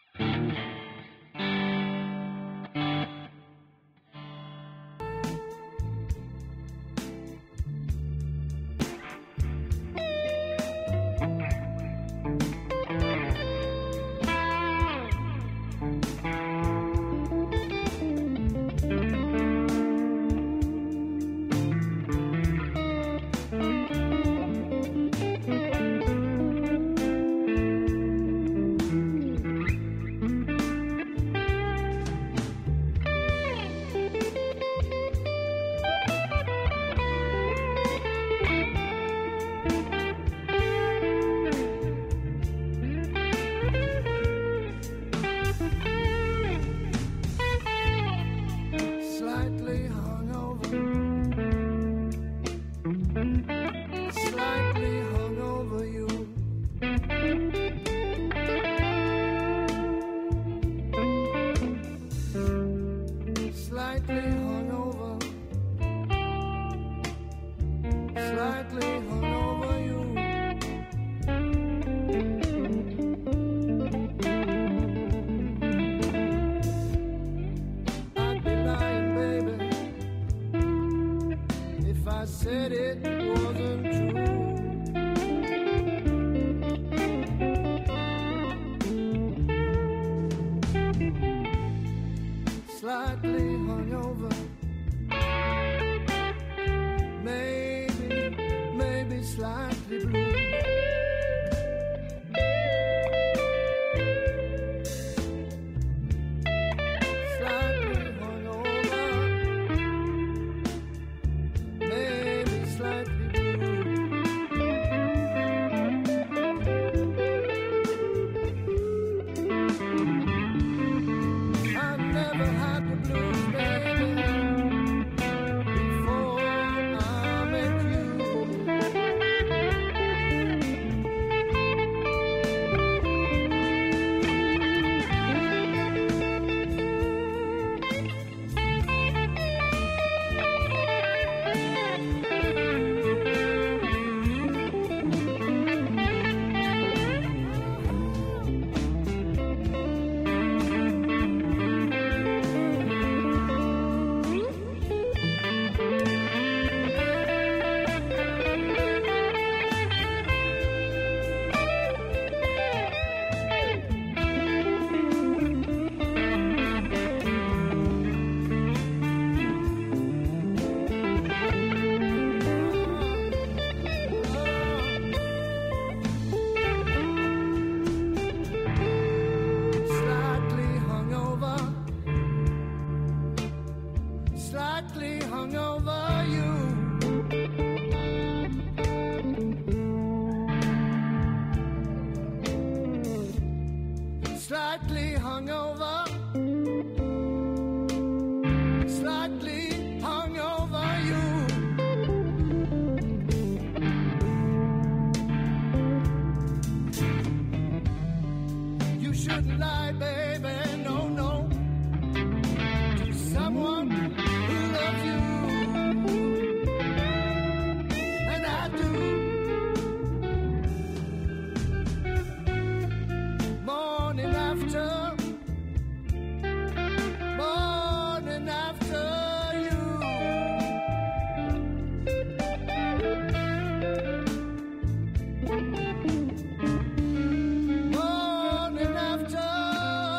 Morning after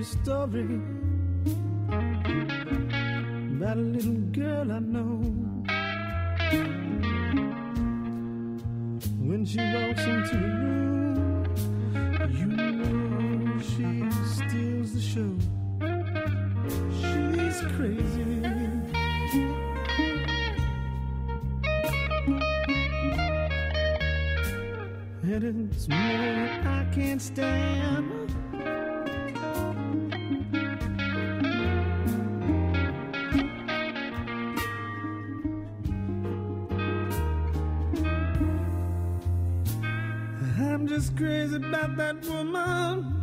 story about a little girl I know. When she walks into the room, you know she steals the show. She's crazy. And it's more than I can't stand. I'm just crazy about that woman,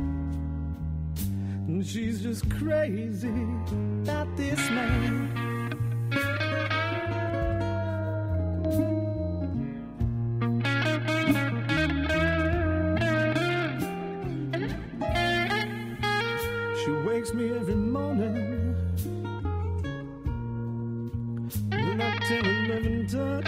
and she's just crazy about this man. She wakes me every morning with that 10-11 touch.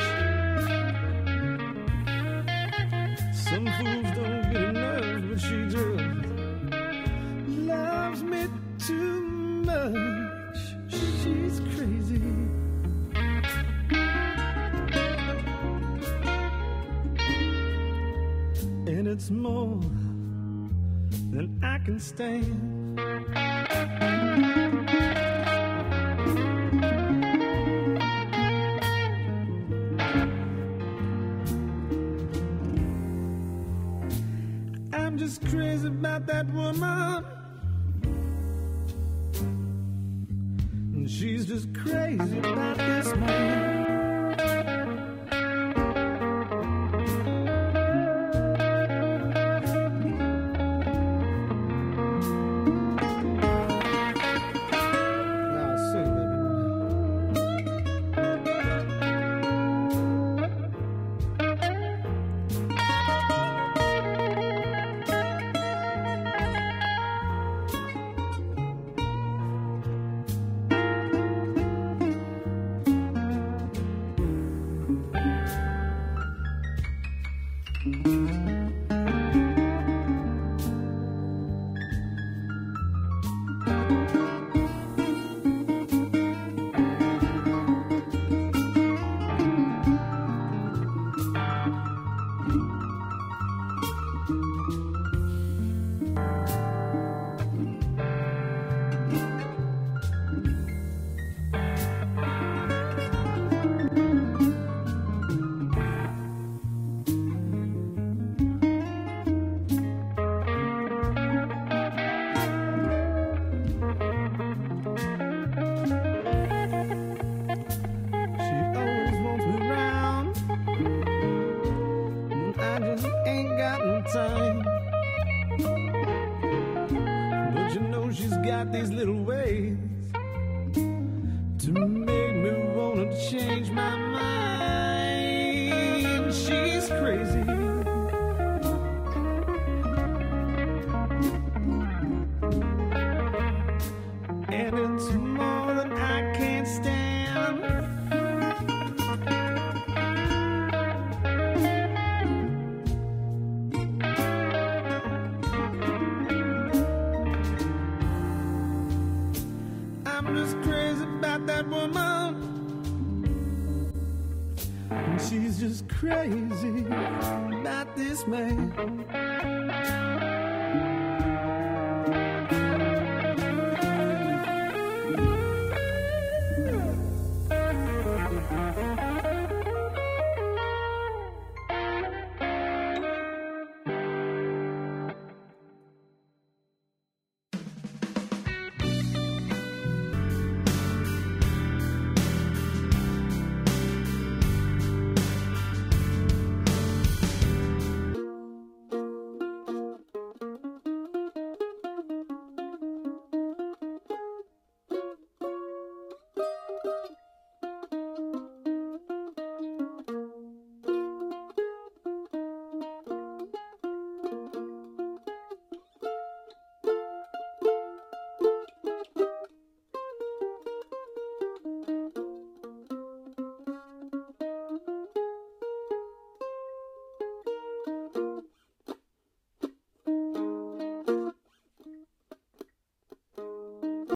Some fools don't get enough, but she just loves me too much. She's crazy. And it's more than I can stand. I'm just crazy about that woman, and she's just crazy about this man. These little ways to make me wanna change my mind. She's crazy. And it's more than I can stand. I'm just crazy about that woman, and she's just crazy about this man.